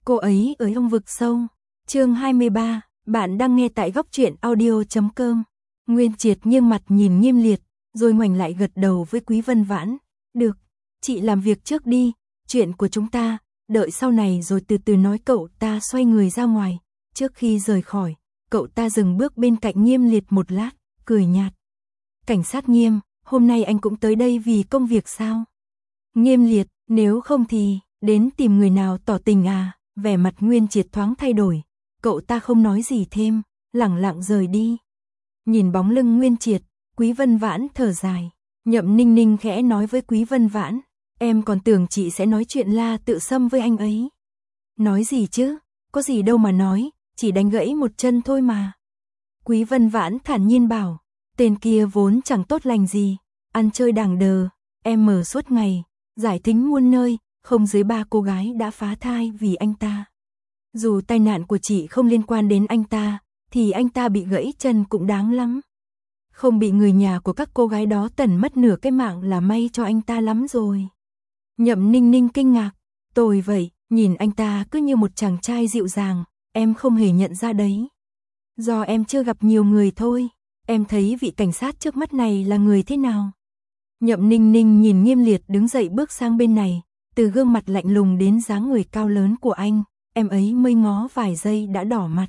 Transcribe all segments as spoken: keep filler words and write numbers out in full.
Cô ấy ở trong vực sâu. Chương hai mươi ba, bạn đang nghe tại góc truyện audio chấm com. Nguyên Triệt nghiêng mặt nhìn Nghiêm Liệt, rồi ngoảnh lại gật đầu với Quý Vân Vãn. Được, chị làm việc trước đi, chuyện của chúng ta, đợi sau này rồi từ từ nói. Cậu ta xoay người ra ngoài. Trước khi rời khỏi, cậu ta dừng bước bên cạnh Nghiêm Liệt một lát, cười nhạt. Cảnh sát Nghiêm, hôm nay anh cũng tới đây vì công việc sao? Nghiêm Liệt, nếu không thì, đến tìm người nào tỏ tình à? Vẻ mặt Nguyên Triệt thoáng thay đổi, cậu ta không nói gì thêm, lẳng lặng rời đi. Nhìn bóng lưng Nguyên Triệt, Quý Vân Vãn thở dài. Nhậm Ninh Ninh khẽ nói với Quý Vân Vãn, em còn tưởng chị sẽ nói chuyện La Tự Sâm với anh ấy. Nói gì chứ, có gì đâu mà nói, chỉ đánh gãy một chân thôi mà. Quý Vân Vãn thản nhiên bảo, tên kia vốn chẳng tốt lành gì, ăn chơi đàng đờ, em mở suốt ngày, giải thính muôn nơi, không dưới ba cô gái đã phá thai vì anh ta. Dù tai nạn của chị không liên quan đến anh ta, thì anh ta bị gãy chân cũng đáng lắm. Không bị người nhà của các cô gái đó tẩn mất nửa cái mạng là may cho anh ta lắm rồi. Nhậm Ninh Ninh kinh ngạc, tôi vậy, nhìn anh ta cứ như một chàng trai dịu dàng, em không hề nhận ra đấy. Do em chưa gặp nhiều người thôi, em thấy vị cảnh sát trước mắt này là người thế nào? Nhậm Ninh Ninh nhìn Nghiêm Liệt đứng dậy bước sang bên này, từ gương mặt lạnh lùng đến dáng người cao lớn của anh, em ấy mây ngó vài giây đã đỏ mặt.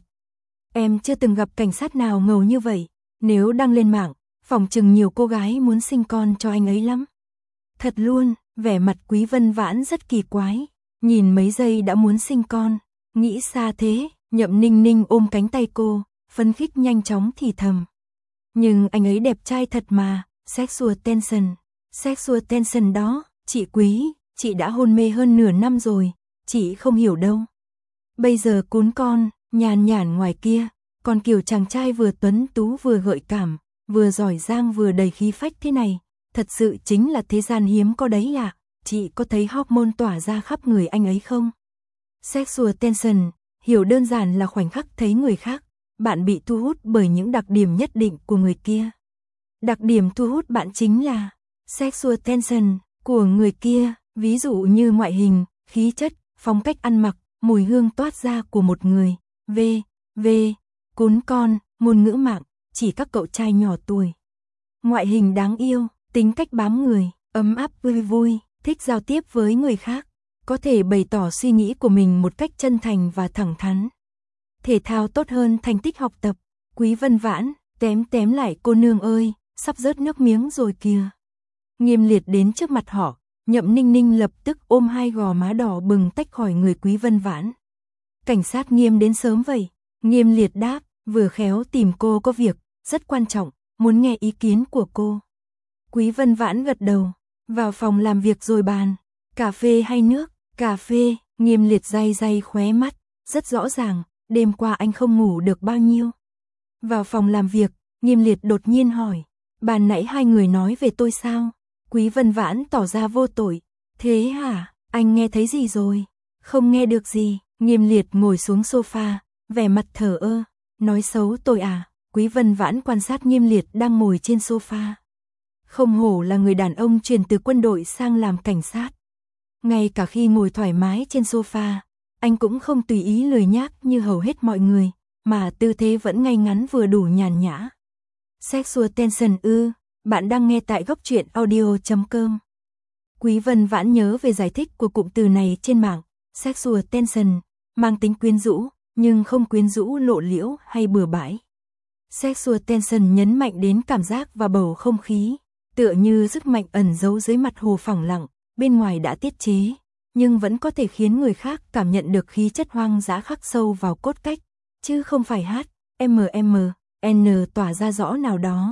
Em chưa từng gặp cảnh sát nào ngầu như vậy, nếu đăng lên mạng, phỏng chừng nhiều cô gái muốn sinh con cho anh ấy lắm. Thật luôn, vẻ mặt Quý Vân Vãn rất kỳ quái, nhìn mấy giây đã muốn sinh con, nghĩ xa thế. Nhậm Ninh Ninh ôm cánh tay cô, phấn khích nhanh chóng thì thầm. Nhưng anh ấy đẹp trai thật mà, sexual tension, sexual tension đó, chị Quý, chị đã hôn mê hơn nửa năm rồi, chị không hiểu đâu. Bây giờ cún con, nhàn nhản ngoài kia, còn kiểu chàng trai vừa tuấn tú vừa gợi cảm, vừa giỏi giang vừa đầy khí phách thế này, thật sự chính là thế gian hiếm có đấy ạ. À. Chị có thấy hormone tỏa ra khắp người anh ấy không? Sexual tension, hiểu đơn giản là khoảnh khắc thấy người khác, bạn bị thu hút bởi những đặc điểm nhất định của người kia. Đặc điểm thu hút bạn chính là sexual tension của người kia, ví dụ như ngoại hình, khí chất, phong cách ăn mặc, mùi hương toát ra của một người. V. V. Cún con, ngôn ngữ mạng, chỉ các cậu trai nhỏ tuổi. Ngoại hình đáng yêu, tính cách bám người, ấm áp vui vui, thích giao tiếp với người khác, có thể bày tỏ suy nghĩ của mình một cách chân thành và thẳng thắn. Thể thao tốt hơn thành tích học tập. Quý Vân Vãn, tém tém lại cô nương ơi, sắp rớt nước miếng rồi kìa. Nghiêm Liệt đến trước mặt họ, Nhậm Ninh Ninh lập tức ôm hai gò má đỏ bừng tách khỏi người Quý Vân Vãn. Cảnh sát Nghiêm đến sớm vậy? Nghiêm Liệt đáp, vừa khéo tìm cô có việc, rất quan trọng, muốn nghe ý kiến của cô. Quý Vân Vãn gật đầu, vào phòng làm việc rồi bàn. Cà phê hay nước? Cà phê. Nghiêm Liệt day day khóe mắt, rất rõ ràng, đêm qua anh không ngủ được bao nhiêu. Vào phòng làm việc, Nghiêm Liệt đột nhiên hỏi, bàn nãy hai người nói về tôi sao? Quý Vân Vãn tỏ ra vô tội, thế hả, anh nghe thấy gì rồi? Không nghe được gì. Nghiêm Liệt ngồi xuống sofa, vẻ mặt thờ ơ, nói xấu tôi à? Quý Vân Vãn quan sát Nghiêm Liệt đang ngồi trên sofa. Không hổ là người đàn ông chuyển từ quân đội sang làm cảnh sát. Ngay cả khi ngồi thoải mái trên sofa, anh cũng không tùy ý lười nhác như hầu hết mọi người, mà tư thế vẫn ngay ngắn vừa đủ nhàn nhã. Sexual tension ư, bạn đang nghe tại góc truyện audio chấm com. Quý Vân Vãn nhớ về giải thích của cụm từ này trên mạng, sexual tension, mang tính quyến rũ, nhưng không quyến rũ lộ liễu hay bừa bãi. Sexual tension nhấn mạnh đến cảm giác và bầu không khí, tựa như sức mạnh ẩn giấu dưới mặt hồ phẳng lặng, bên ngoài đã tiết chế, nhưng vẫn có thể khiến người khác cảm nhận được khí chất hoang dã khắc sâu vào cốt cách, chứ không phải hát, M M, N tỏa ra rõ nào đó.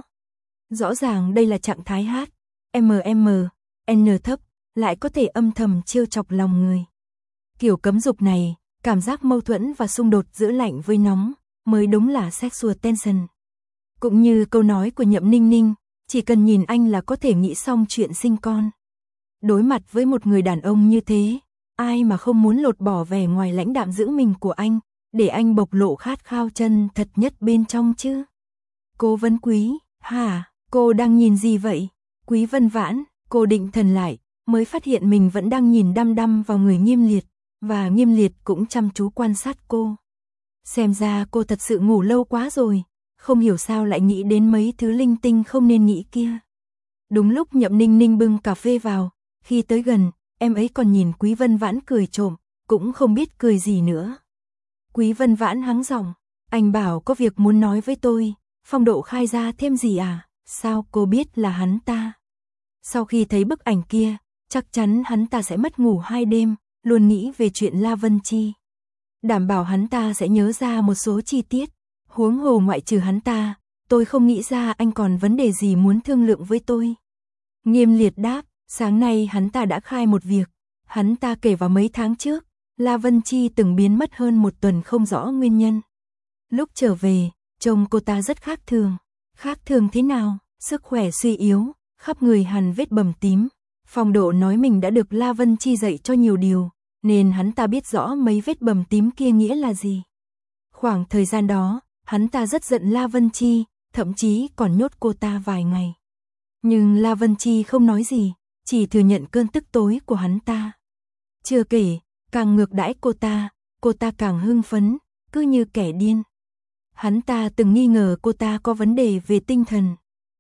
Rõ ràng đây là trạng thái hát, M M, N thấp, lại có thể âm thầm trêu chọc lòng người. Kiểu cấm dục này, cảm giác mâu thuẫn và xung đột giữa lạnh với nóng, mới đúng là sexual tension. Cũng như câu nói của Nhậm Ninh Ninh, chỉ cần nhìn anh là có thể nghĩ xong chuyện sinh con. Đối mặt với một người đàn ông như thế, ai mà không muốn lột bỏ vẻ ngoài lãnh đạm giữ mình của anh, để anh bộc lộ khát khao chân thật nhất bên trong chứ. Cô Vân Quý, hả, cô đang nhìn gì vậy? Quý Vân Vãn, cô định thần lại, mới phát hiện mình vẫn đang nhìn đăm đăm vào người Nghiêm Liệt, và Nghiêm Liệt cũng chăm chú quan sát cô. Xem ra cô thật sự ngủ lâu quá rồi, không hiểu sao lại nghĩ đến mấy thứ linh tinh không nên nghĩ kia. Đúng lúc Nhậm Ninh Ninh bưng cà phê vào, khi tới gần, em ấy còn nhìn Quý Vân Vãn cười trộm, cũng không biết cười gì nữa. Quý Vân Vãn hắng giọng, anh bảo có việc muốn nói với tôi, Phong Độ khai ra thêm gì à, sao cô biết là hắn ta? Sau khi thấy bức ảnh kia, chắc chắn hắn ta sẽ mất ngủ hai đêm, luôn nghĩ về chuyện La Vân Chi. Đảm bảo hắn ta sẽ nhớ ra một số chi tiết, huống hồ ngoại trừ hắn ta, tôi không nghĩ ra anh còn vấn đề gì muốn thương lượng với tôi. Nghiêm Liệt đáp, sáng nay hắn ta đã khai một việc, hắn ta kể vào mấy tháng trước, La Vân Chi từng biến mất hơn một tuần không rõ nguyên nhân. Lúc trở về, trông cô ta rất khác thường. Khác thường thế nào? Sức khỏe suy yếu, khắp người hằn vết bầm tím. Phong Độ nói mình đã được La Vân Chi dạy cho nhiều điều, nên hắn ta biết rõ mấy vết bầm tím kia nghĩa là gì. Khoảng thời gian đó, hắn ta rất giận La Vân Chi, thậm chí còn nhốt cô ta vài ngày. Nhưng La Vân Chi không nói gì, chỉ thừa nhận cơn tức tối của hắn ta. Chưa kể, càng ngược đãi cô ta, cô ta càng hưng phấn, cứ như kẻ điên. Hắn ta từng nghi ngờ cô ta có vấn đề về tinh thần.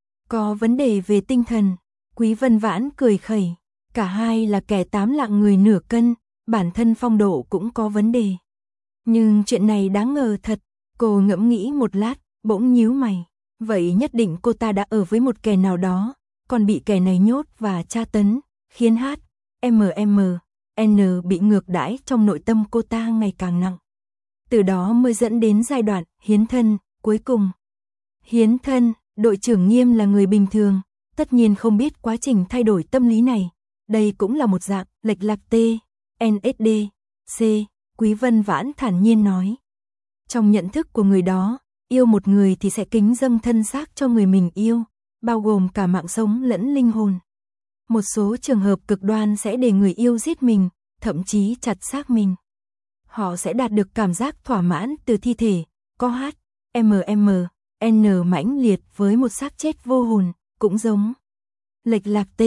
Có vấn đề về tinh thần, Quý Vân Vãn cười khẩy, cả hai là kẻ tám lạng người nửa cân, bản thân Phong Độ cũng có vấn đề. Nhưng chuyện này đáng ngờ thật, cô ngẫm nghĩ một lát, bỗng nhíu mày. Vậy nhất định cô ta đã ở với một kẻ nào đó, còn bị kẻ này nhốt và tra tấn, khiến H, M M, N bị ngược đãi trong nội tâm cô ta ngày càng nặng. Từ đó mới dẫn đến giai đoạn hiến thân, cuối cùng. Hiến thân, đội trưởng Nghiêm là người bình thường, tất nhiên không biết quá trình thay đổi tâm lý này. Đây cũng là một dạng lệch lạc T, N S D, C, Quý Vân Vãn thản nhiên nói. Trong nhận thức của người đó, yêu một người thì sẽ kính dâng thân xác cho người mình yêu, bao gồm cả mạng sống lẫn linh hồn. Một số trường hợp cực đoan sẽ để người yêu giết mình, thậm chí chặt xác mình. Họ sẽ đạt được cảm giác thỏa mãn từ thi thể, có H, M M, N mãnh liệt với một xác chết vô hồn, cũng giống. Lệch lạc T,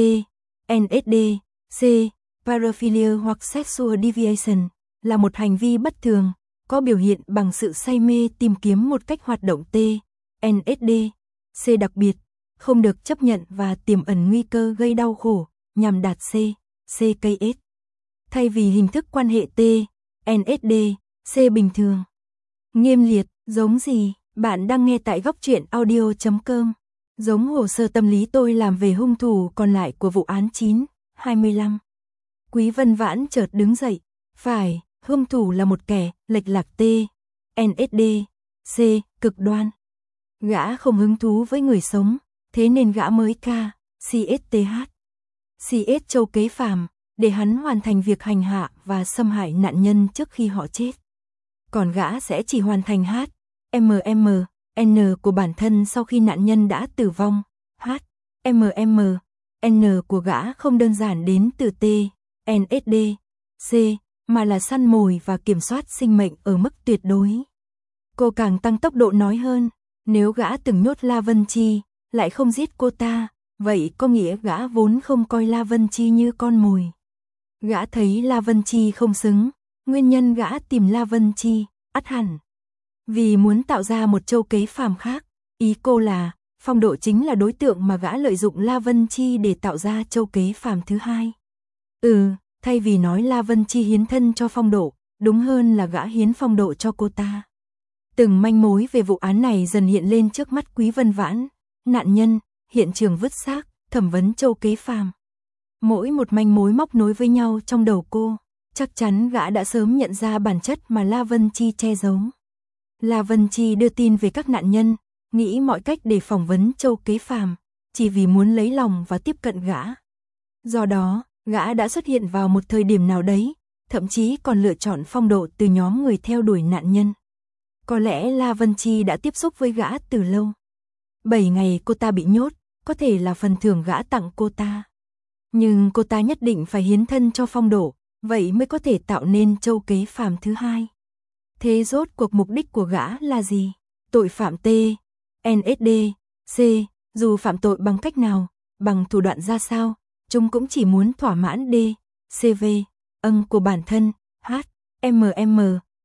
N S D, C, paraphilia hoặc sexual deviation, là một hành vi bất thường, có biểu hiện bằng sự say mê tìm kiếm một cách hoạt động T, N S D, C đặc biệt, không được chấp nhận và tiềm ẩn nguy cơ gây đau khổ, nhằm đạt C, C K S. Thay vì hình thức quan hệ T, N S D, C bình thường. Nghiêm Liệt, giống gì? Bạn đang nghe tại góc truyện audio chấm com. Giống hồ sơ tâm lý tôi làm về hung thủ còn lại của vụ án chín hai lăm. Quý Vân Vãn chợt đứng dậy. Phải, hung thủ là một kẻ lệch lạc T, N S D, C, cực đoan. Gã không hứng thú với người sống, thế nên gã mới ca, C S T H. C S châu kế phàm, để hắn hoàn thành việc hành hạ và xâm hại nạn nhân trước khi họ chết. Còn gã sẽ chỉ hoàn thành H, M M, N của bản thân sau khi nạn nhân đã tử vong. H, M M, N của gã không đơn giản đến từ T, N S D, C, mà là săn mồi và kiểm soát sinh mệnh ở mức tuyệt đối. Cô càng tăng tốc độ nói hơn, nếu gã từng nhốt La Vân Chi, lại không giết cô ta, vậy có nghĩa gã vốn không coi La Vân Chi như con mồi. Gã thấy La Vân Chi không xứng, nguyên nhân gã tìm La Vân Chi, ắt hẳn vì muốn tạo ra một châu kế phàm khác. Ý cô là, Phong Độ chính là đối tượng mà gã lợi dụng La Vân Chi để tạo ra châu kế phàm thứ hai. Ừ, thay vì nói La Vân Chi hiến thân cho Phong Độ, đúng hơn là gã hiến Phong Độ cho cô ta. Từng manh mối về vụ án này dần hiện lên trước mắt Quý Vân Vãn, nạn nhân, hiện trường vứt xác, thẩm vấn châu kế phàm. Mỗi một manh mối móc nối với nhau trong đầu cô, chắc chắn gã đã sớm nhận ra bản chất mà La Vân Chi che giấu. La Vân Chi đưa tin về các nạn nhân, nghĩ mọi cách để phỏng vấn châu kế phàm, chỉ vì muốn lấy lòng và tiếp cận gã. Do đó, gã đã xuất hiện vào một thời điểm nào đấy, thậm chí còn lựa chọn Phong Độ từ nhóm người theo đuổi nạn nhân. Có lẽ La Vân Chi đã tiếp xúc với gã từ lâu. Bảy ngày cô ta bị nhốt, có thể là phần thưởng gã tặng cô ta. Nhưng cô ta nhất định phải hiến thân cho Phong Độ, vậy mới có thể tạo nên châu kế phàm thứ hai. Thế rốt cuộc mục đích của gã là gì? Tội phạm T, N S D, C, dù phạm tội bằng cách nào, bằng thủ đoạn ra sao, chúng cũng chỉ muốn thỏa mãn D, C V, ân của bản thân, H, M M,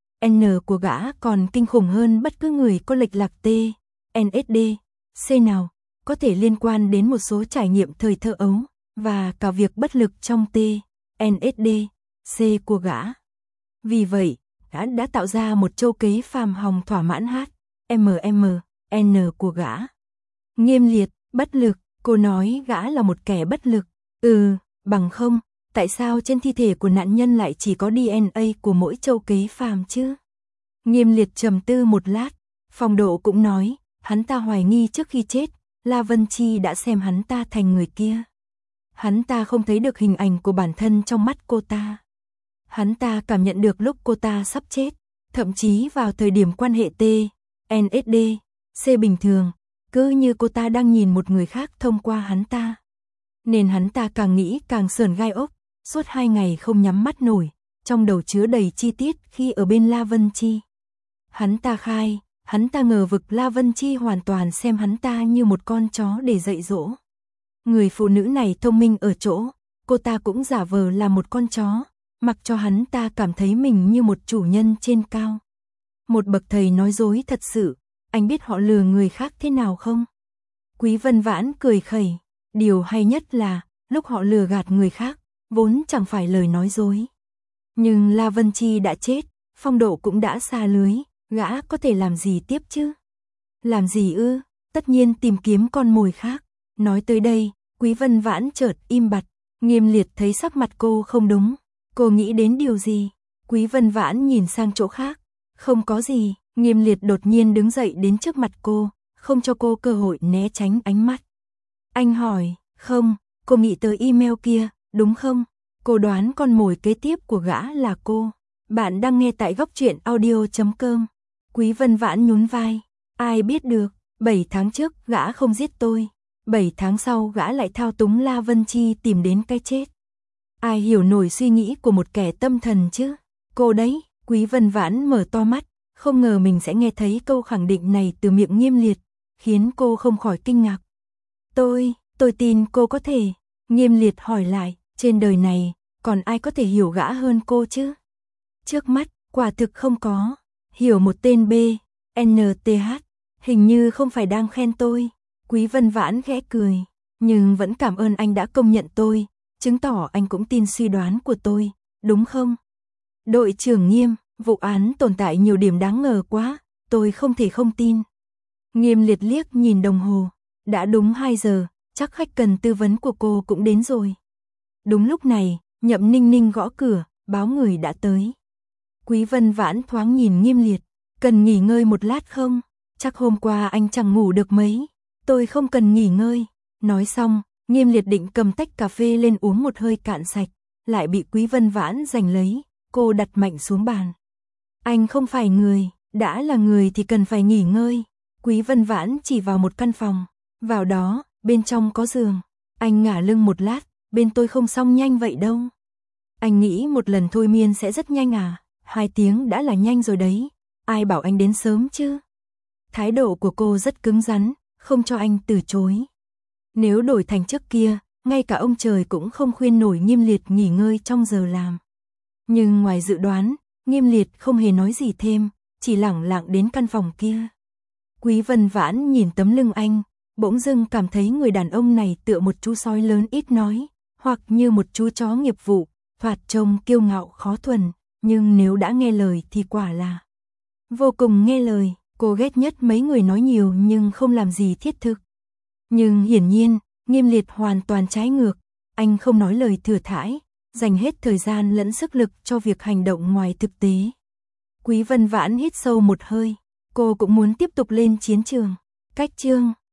N của gã còn kinh khủng hơn bất cứ người có lệch lạc T, N S D, C nào, có thể liên quan đến một số trải nghiệm thời thơ ấu, và cả việc bất lực trong T, N S D, C của gã. Vì vậy, gã đã tạo ra một châu kế phàm hòng thỏa mãn H, M M, N của gã. Nghiêm liệt, bất lực, cô nói gã là một kẻ bất lực. Ừ, bằng không, tại sao trên thi thể của nạn nhân lại chỉ có D N A của mỗi châu kế phàm chứ? Nghiêm liệt trầm tư một lát, Phong Độ cũng nói, hắn ta hoài nghi trước khi chết, La Vân Chi đã xem hắn ta thành người kia. Hắn ta không thấy được hình ảnh của bản thân trong mắt cô ta. Hắn ta cảm nhận được lúc cô ta sắp chết, thậm chí vào thời điểm quan hệ T, N S D, C bình thường, cứ như cô ta đang nhìn một người khác thông qua hắn ta. Nên hắn ta càng nghĩ càng sởn gai ốc, suốt hai ngày không nhắm mắt nổi, trong đầu chứa đầy chi tiết khi ở bên La Vân Chi. Hắn ta khai, hắn ta ngờ vực La Vân Chi hoàn toàn xem hắn ta như một con chó để dạy dỗ. Người phụ nữ này thông minh ở chỗ, cô ta cũng giả vờ là một con chó, mặc cho hắn ta cảm thấy mình như một chủ nhân trên cao. Một bậc thầy nói dối thật sự, anh biết họ lừa người khác thế nào không? Quý Vân Vãn cười khẩy, điều hay nhất là, lúc họ lừa gạt người khác, vốn chẳng phải lời nói dối. Nhưng La Vân Chi đã chết, Phong Độ cũng đã xa lưới, gã có thể làm gì tiếp chứ? Làm gì ư? Tất nhiên tìm kiếm con mồi khác. Nói tới đây, Quý Vân Vãn chợt im bặt, Nghiêm liệt thấy sắc mặt cô không đúng. Cô nghĩ đến điều gì? Quý Vân Vãn nhìn sang chỗ khác. Không có gì, Nghiêm liệt đột nhiên đứng dậy đến trước mặt cô, không cho cô cơ hội né tránh ánh mắt. Anh hỏi, không, cô nghĩ tới email kia, đúng không? Cô đoán con mồi kế tiếp của gã là cô. Bạn đang nghe tại góc truyện audio chấm com. Quý Vân Vãn nhún vai, ai biết được, bảy tháng trước gã không giết tôi, bảy tháng sau gã lại thao túng La Vân Chi tìm đến cái chết. Ai hiểu nổi suy nghĩ của một kẻ tâm thần chứ? Cô đấy, Quý Vân Vãn mở to mắt, không ngờ mình sẽ nghe thấy câu khẳng định này từ miệng Nghiêm liệt, khiến cô không khỏi kinh ngạc. Tôi, tôi tin cô có thể. Nghiêm liệt hỏi lại, trên đời này, còn ai có thể hiểu gã hơn cô chứ? Trước mắt, quả thực không có. Hiểu một tên B, N T H, hình như không phải đang khen tôi. Quý Vân Vãn khẽ cười, nhưng vẫn cảm ơn anh đã công nhận tôi, chứng tỏ anh cũng tin suy đoán của tôi, đúng không? Đội trưởng Nghiêm, vụ án tồn tại nhiều điểm đáng ngờ quá, tôi không thể không tin. Nghiêm liệt liếc nhìn đồng hồ, đã đúng hai giờ, chắc khách cần tư vấn của cô cũng đến rồi. Đúng lúc này, Nhậm Ninh Ninh gõ cửa, báo người đã tới. Quý Vân Vãn thoáng nhìn Nghiêm liệt, cần nghỉ ngơi một lát không? Chắc hôm qua anh chẳng ngủ được mấy. Tôi không cần nghỉ ngơi. Nói xong, Nghiêm liệt định cầm tách cà phê lên uống một hơi cạn sạch, lại bị Quý Vân Vãn giành lấy, cô đặt mạnh xuống bàn. Anh không phải người, đã là người thì cần phải nghỉ ngơi. Quý Vân Vãn chỉ vào một căn phòng, vào đó, bên trong có giường. Anh ngả lưng một lát, bên tôi không xong nhanh vậy đâu. Anh nghĩ một lần thôi miên sẽ rất nhanh à? Hai tiếng đã là nhanh rồi đấy, ai bảo anh đến sớm chứ? Thái độ của cô rất cứng rắn, không cho anh từ chối. Nếu đổi thành trước kia, ngay cả ông trời cũng không khuyên nổi Nghiêm liệt nghỉ ngơi trong giờ làm. Nhưng ngoài dự đoán, Nghiêm liệt không hề nói gì thêm, chỉ lẳng lặng đến căn phòng kia. Quý Vân Vãn nhìn tấm lưng anh, bỗng dưng cảm thấy người đàn ông này tựa một chú sói lớn ít nói, hoặc như một chú chó nghiệp vụ, thoạt trông kiêu ngạo khó thuần, nhưng nếu đã nghe lời thì quả là vô cùng nghe lời. Cô ghét nhất mấy người nói nhiều nhưng không làm gì thiết thực. Nhưng hiển nhiên, Nghiêm liệt hoàn toàn trái ngược, anh không nói lời thừa thãi, dành hết thời gian lẫn sức lực cho việc hành động ngoài thực tế. Quý Vân Vãn hít sâu một hơi, cô cũng muốn tiếp tục lên chiến trường. Cách chương